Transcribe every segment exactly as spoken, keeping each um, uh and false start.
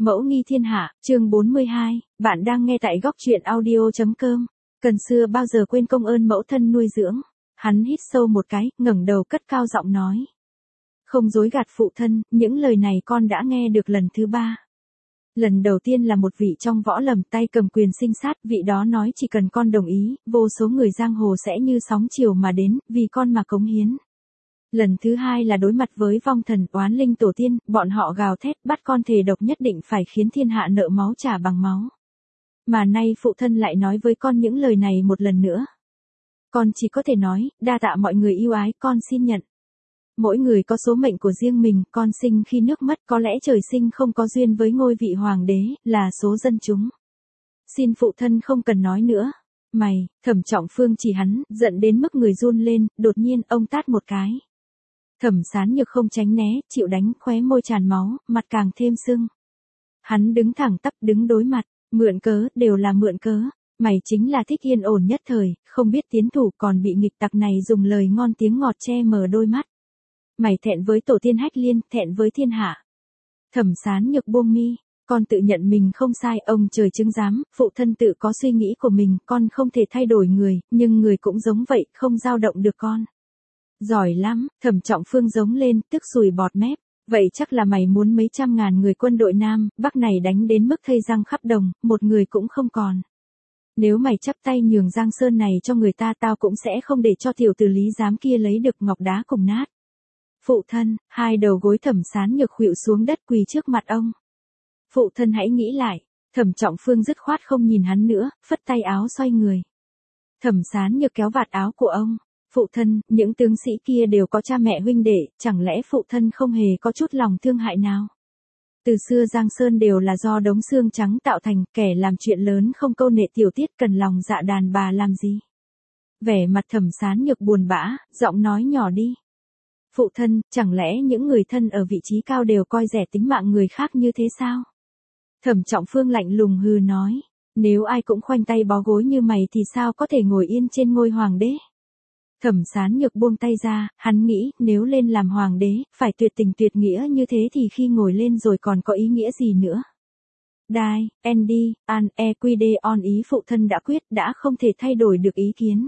Mẫu nghi thiên hạ, chương bốn mươi hai, bạn đang nghe tại góc truyện audio.com. Cần xưa bao giờ quên công ơn mẫu thân nuôi dưỡng. Hắn hít sâu một cái, ngẩng đầu cất cao giọng nói. Không dối gạt phụ thân, những lời này con đã nghe được lần thứ ba. Lần đầu tiên là một vị trong võ lâm tay cầm quyền sinh sát, vị đó nói chỉ cần con đồng ý, vô số người giang hồ sẽ như sóng chiều mà đến, vì con mà cống hiến. Lần thứ hai là đối mặt với vong thần oán linh tổ tiên, bọn họ gào thét bắt con thề độc nhất định phải khiến thiên hạ nợ máu trả bằng máu. Mà nay phụ thân lại nói với con những lời này một lần nữa. Con chỉ có thể nói, đa tạ mọi người yêu ái, con xin nhận. Mỗi người có số mệnh của riêng mình, con sinh khi nước mất, có lẽ trời sinh không có duyên với ngôi vị hoàng đế, là số dân chúng. Xin phụ thân không cần nói nữa. Mày, Thẩm Trọng Phương chỉ hắn, giận đến mức người run lên, đột nhiên ông tát một cái. Thẩm Sán Nhược không tránh né, chịu đánh, khóe môi tràn máu, mặt càng thêm sưng. Hắn đứng thẳng tắp, đứng đối mặt, mượn cớ, đều là mượn cớ. Mày chính là thích yên ổn nhất thời, không biết tiến thủ, còn bị nghịch tặc này dùng lời ngon tiếng ngọt che mờ đôi mắt. Mày thẹn với tổ tiên Hách Liên, thẹn với thiên hạ. Thẩm Sán Nhược buông mi, con tự nhận mình không sai, ông trời chứng giám, phụ thân tự có suy nghĩ của mình, con không thể thay đổi người, nhưng người cũng giống vậy, không dao động được con. Giỏi lắm, Thẩm Trọng Phương giống lên, tức sùi bọt mép. Vậy chắc là mày muốn mấy trăm ngàn người quân đội Nam, Bắc này đánh đến mức thây răng khắp đồng, một người cũng không còn. Nếu mày chắp tay nhường Giang Sơn này cho người ta, tao cũng sẽ không để cho tiểu tử Lý Giám kia lấy được ngọc đá cùng nát. Phụ thân, hai đầu gối Thẩm Sán Nhược khuỵu xuống đất quỳ trước mặt ông. Phụ thân hãy nghĩ lại. Thẩm Trọng Phương dứt khoát không nhìn hắn nữa, phất tay áo xoay người. Thẩm Sán Nhược kéo vạt áo của ông. Phụ thân, những tướng sĩ kia đều có cha mẹ huynh đệ, chẳng lẽ phụ thân không hề có chút lòng thương hại nào? Từ xưa Giang Sơn đều là do đống xương trắng tạo thành, kẻ làm chuyện lớn không câu nệ tiểu tiết, cần lòng dạ đàn bà làm gì? Vẻ mặt Thẩm Sán Nhược buồn bã, giọng nói nhỏ đi. Phụ thân, chẳng lẽ những người thân ở vị trí cao đều coi rẻ tính mạng người khác như thế sao? Thẩm Trọng Phương lạnh lùng hừ nói, nếu ai cũng khoanh tay bó gối như mày thì sao có thể ngồi yên trên ngôi hoàng đế? Thẩm Sán Nhược buông tay ra, hắn nghĩ, nếu lên làm hoàng đế, phải tuyệt tình tuyệt nghĩa như thế thì khi ngồi lên rồi còn có ý nghĩa gì nữa. Đai, Andy, An, E Q D on ý phụ thân đã quyết, đã không thể thay đổi được ý kiến.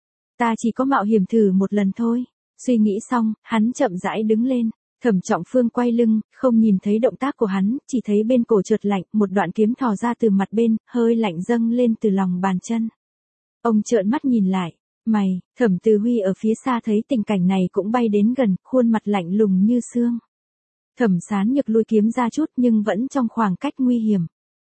Ta chỉ có mạo hiểm thử một lần thôi. Suy nghĩ xong, hắn chậm rãi đứng lên. Thẩm Trọng Phương quay lưng, không nhìn thấy động tác của hắn, chỉ thấy bên cổ trượt lạnh, một đoạn kiếm thò ra từ mặt bên, hơi lạnh dâng lên từ lòng bàn chân. Ông trợn mắt nhìn lại. Mày, Thẩm Từ Huy ở phía xa thấy tình cảnh này cũng bay đến gần, khuôn mặt lạnh lùng như xương. Thẩm Sán Nhược lui kiếm ra chút nhưng vẫn trong khoảng cách nguy hiểm.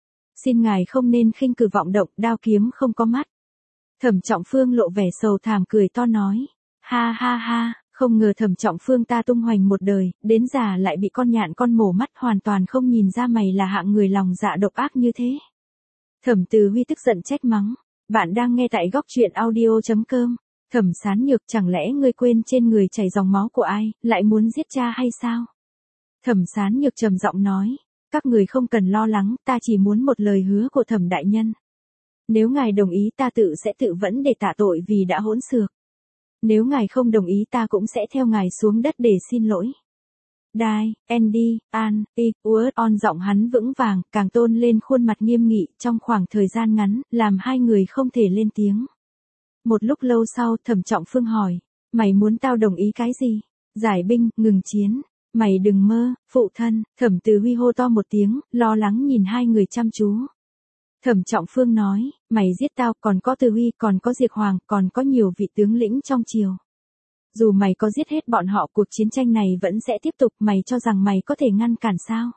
Xin ngài không nên khinh cử vọng động, đao kiếm không có mắt. Thẩm Trọng Phương lộ vẻ sầu thảm cười to nói. Ha ha ha, không ngờ Thẩm Trọng Phương ta tung hoành một đời, đến già lại bị con nhạn con mổ mắt, hoàn toàn không nhìn ra mày là hạng người lòng dạ độc ác như thế. Thẩm Từ Huy tức giận trách mắng. Bạn đang nghe tại góc truyện audio.com. Thẩm Sán Nhược, chẳng lẽ ngươi quên trên người chảy dòng máu của ai, lại muốn giết cha hay sao? Thẩm Sán Nhược trầm giọng nói, các người không cần lo lắng, ta chỉ muốn một lời hứa của Thẩm đại nhân. Nếu ngài đồng ý ta tự sẽ tự vẫn để tạ tội vì đã hỗn xược. Nếu ngài không đồng ý ta cũng sẽ theo ngài xuống đất để xin lỗi. Đai, Andy, An, I, Word on giọng hắn vững vàng, càng tôn lên khuôn mặt nghiêm nghị, trong khoảng thời gian ngắn, làm hai người không thể lên tiếng. Một lúc lâu sau, Thẩm Trọng Phương hỏi, mày muốn tao đồng ý cái gì? Giải binh, ngừng chiến. Mày đừng mơ, phụ thân. Thẩm Từ Huy hô to một tiếng, lo lắng nhìn hai người chăm chú. Thẩm Trọng Phương nói, mày giết tao, còn có Từ Huy, còn có Diệp Hoàng, còn có nhiều vị tướng lĩnh trong triều. Dù mày có giết hết bọn họ, cuộc chiến tranh này vẫn sẽ tiếp tục, mày cho rằng mày có thể ngăn cản sao?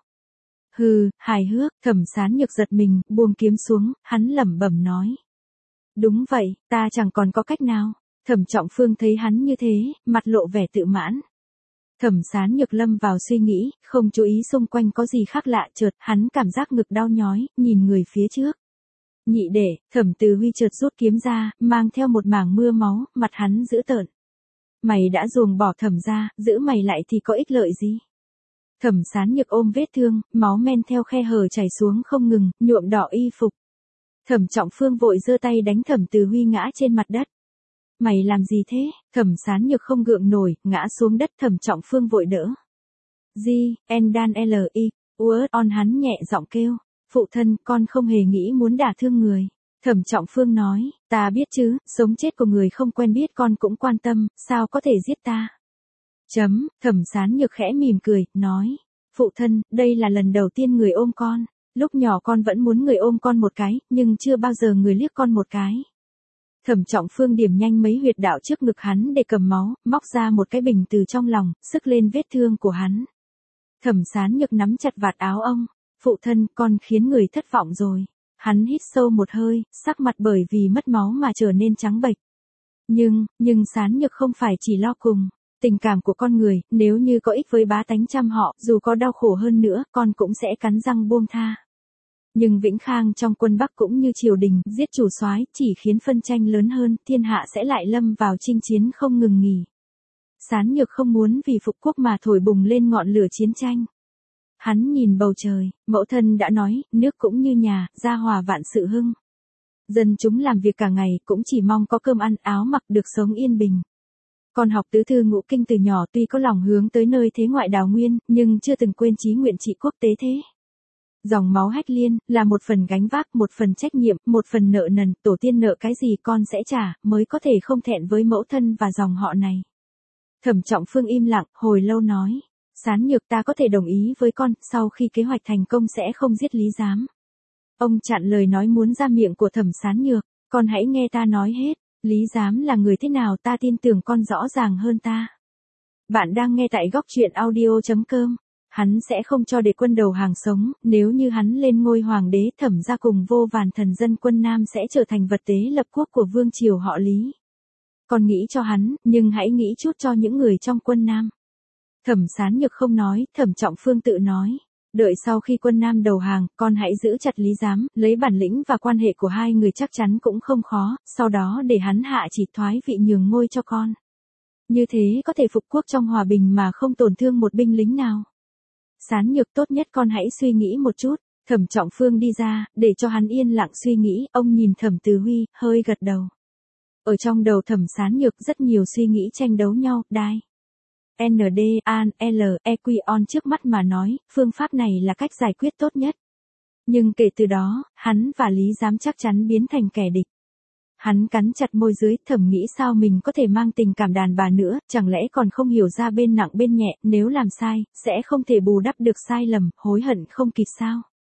Hừ, hài hước. Thẩm Sán Nhược giật mình, buông kiếm xuống, hắn lẩm bẩm nói. Đúng vậy, ta chẳng còn có cách nào. Thẩm Trọng Phương thấy hắn như thế, mặt lộ vẻ tự mãn. Thẩm Sán Nhược lâm vào suy nghĩ, không chú ý xung quanh có gì khác lạ, chợt hắn cảm giác ngực đau nhói, nhìn người phía trước. Nhị đệ, Thẩm Từ Huy chợt rút kiếm ra, mang theo một mảng mưa máu, mặt hắn dữ tợn. Mày đã ruồng bỏ Thẩm ra, giữ mày lại thì có ích lợi gì? Thẩm Sán Nhược ôm vết thương, máu men theo khe hở chảy xuống không ngừng, nhuộm đỏ y phục. Thẩm Trọng Phương vội giơ tay đánh Thẩm Từ Huy ngã trên mặt đất. Mày làm gì thế? Thẩm Sán Nhược không gượng nổi, ngã xuống đất. Thẩm Trọng Phương vội đỡ. G, N Dan L I, Uớt on hắn nhẹ giọng kêu, phụ thân, con không hề nghĩ muốn đả thương người. Thẩm Trọng Phương nói, ta biết chứ, sống chết của người không quen biết con cũng quan tâm, sao có thể giết ta. Chấm, Thẩm Sán Nhược khẽ mỉm cười, nói, phụ thân, đây là lần đầu tiên người ôm con. Lúc nhỏ con vẫn muốn người ôm con một cái, nhưng chưa bao giờ người liếc con một cái. Thẩm Trọng Phương điểm nhanh mấy huyệt đạo trước ngực hắn để cầm máu, móc ra một cái bình từ trong lòng, sức lên vết thương của hắn. Thẩm Sán Nhược nắm chặt vạt áo ông, phụ thân, con khiến người thất vọng rồi. Hắn hít sâu một hơi, sắc mặt bởi vì mất máu mà trở nên trắng bệch. Nhưng, nhưng Sán Nhược không phải chỉ lo cùng. Tình cảm của con người, nếu như có ích với bá tánh trăm họ, dù có đau khổ hơn nữa, con cũng sẽ cắn răng buông tha. Nhưng Vĩnh Khang trong quân Bắc cũng như triều đình, giết chủ soái chỉ khiến phân tranh lớn hơn, thiên hạ sẽ lại lâm vào chinh chiến không ngừng nghỉ. Sán Nhược không muốn vì phục quốc mà thổi bùng lên ngọn lửa chiến tranh. Hắn nhìn bầu trời, mẫu thân đã nói, nước cũng như nhà, gia hòa vạn sự hưng. Dân chúng làm việc cả ngày, cũng chỉ mong có cơm ăn, áo mặc, được sống yên bình. Con học tứ thư ngũ kinh từ nhỏ, tuy có lòng hướng tới nơi thế ngoại đào nguyên, nhưng chưa từng quên chí nguyện trị quốc tế thế. Dòng máu Hách Liên, là một phần gánh vác, một phần trách nhiệm, một phần nợ nần, tổ tiên nợ cái gì con sẽ trả, mới có thể không thẹn với mẫu thân và dòng họ này. Thẩm Trọng Phương im lặng, hồi lâu nói, Sán Nhược, ta có thể đồng ý với con, sau khi kế hoạch thành công sẽ không giết Lý Giám. Ông chặn lời nói muốn ra miệng của Thẩm Sán Nhược, con hãy nghe ta nói hết, Lý Giám là người thế nào ta tin tưởng con rõ ràng hơn ta. Bạn đang nghe tại góc truyện audio chấm com. Hắn sẽ không cho Đế Quân đầu hàng sống, nếu như hắn lên ngôi hoàng đế, Thẩm gia cùng vô vàn thần dân quân Nam sẽ trở thành vật tế lập quốc của vương triều họ Lý. Con nghĩ cho hắn, nhưng hãy nghĩ chút cho những người trong quân Nam. Thẩm Sán Nhược không nói, Thẩm Trọng Phương tự nói, đợi sau khi quân Nam đầu hàng, con hãy giữ chặt Lý Giám, lấy bản lĩnh và quan hệ của hai người chắc chắn cũng không khó, sau đó để hắn hạ chỉ thoái vị nhường ngôi cho con. Như thế có thể phục quốc trong hòa bình mà không tổn thương một binh lính nào. Sán Nhược, tốt nhất con hãy suy nghĩ một chút. Thẩm Trọng Phương đi ra, để cho hắn yên lặng suy nghĩ, ông nhìn Thẩm Từ Huy, hơi gật đầu. Ở trong đầu Thẩm Sán Nhược rất nhiều suy nghĩ tranh đấu nhau, đai. en đê, an, L, E Q on trước mắt mà nói, phương pháp này là cách giải quyết tốt nhất. Nhưng kể từ đó, hắn và Lý Giám chắc chắn biến thành kẻ địch. Hắn cắn chặt môi dưới, thầm nghĩ sao mình có thể mang tình cảm đàn bà nữa, chẳng lẽ còn không hiểu ra bên nặng bên nhẹ, nếu làm sai, sẽ không thể bù đắp được sai lầm, hối hận không kịp sao.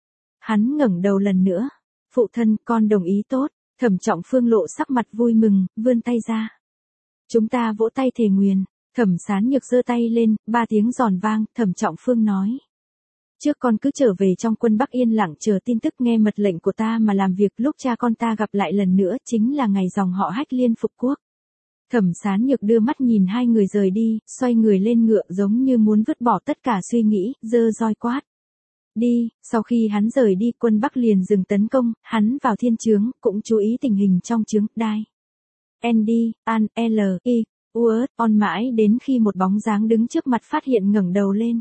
Hắn ngẩng đầu lần nữa, phụ thân, con đồng ý tốt. Thẩm Trọng Phương lộ sắc mặt vui mừng, vươn tay ra. Chúng ta vỗ tay thề nguyền. Thẩm Sán Nhược giơ tay lên, ba tiếng giòn vang, Thẩm Trọng Phương nói. Trước con cứ trở về trong quân Bắc yên lặng chờ tin tức, nghe mật lệnh của ta mà làm việc, lúc cha con ta gặp lại lần nữa chính là ngày dòng họ Hách Liên phục quốc. Thẩm Sán Nhược đưa mắt nhìn hai người rời đi, xoay người lên ngựa giống như muốn vứt bỏ tất cả suy nghĩ, giơ roi quát. Đi, sau khi hắn rời đi, quân Bắc liền dừng tấn công, hắn vào thiên trướng, cũng chú ý tình hình trong trướng, đai. Andy, An, L, I, Uớt, on mãi đến khi một bóng dáng đứng trước mặt phát hiện ngẩng đầu lên.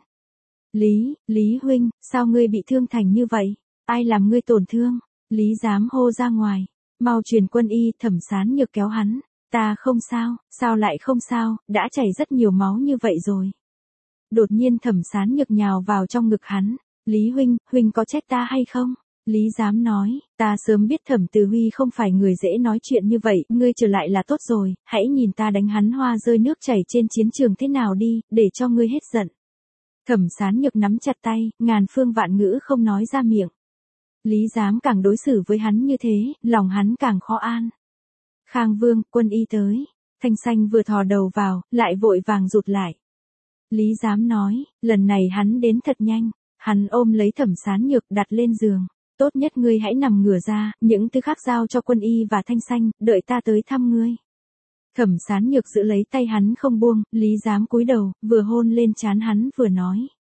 Lý, Lý huynh, sao ngươi bị thương thành như vậy? Ai làm ngươi tổn thương? Lý Giám hô ra ngoài. Mau truyền quân y. Thẩm Sán Nhược kéo hắn. Ta không sao, sao lại không sao, đã chảy rất nhiều máu như vậy rồi. Đột nhiên Thẩm Sán Nhược nhào vào trong ngực hắn. Lý huynh, huynh có trách ta hay không? Lý Giám nói, ta sớm biết Thẩm Từ Huy không phải người dễ nói chuyện như vậy, ngươi trở lại là tốt rồi, hãy nhìn ta đánh hắn hoa rơi nước chảy trên chiến trường thế nào đi, để cho ngươi hết giận. Thẩm Sán Nhược nắm chặt tay, ngàn phương vạn ngữ không nói ra miệng. Lý Giám càng đối xử với hắn như thế, lòng hắn càng khó an. Khang Vương, quân y tới. Thanh Xanh vừa thò đầu vào, lại vội vàng rụt lại. Lý Giám nói, lần này hắn đến thật nhanh. Hắn ôm lấy Thẩm Sán Nhược đặt lên giường. Tốt nhất ngươi hãy nằm ngửa ra, những thứ khác giao cho quân y và Thanh Xanh, đợi ta tới thăm ngươi. Thẩm Sán Nhược giữ lấy tay hắn không buông, Lý Giám cúi đầu, vừa hôn lên trán hắn vừa nói.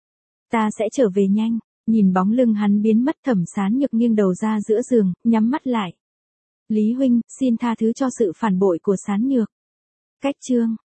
Ta sẽ trở về nhanh. Nhìn bóng lưng hắn biến mất, Thẩm Sán Nhược nghiêng đầu ra giữa giường, nhắm mắt lại. Lý huynh, xin tha thứ cho sự phản bội của Sán Nhược. Cách chương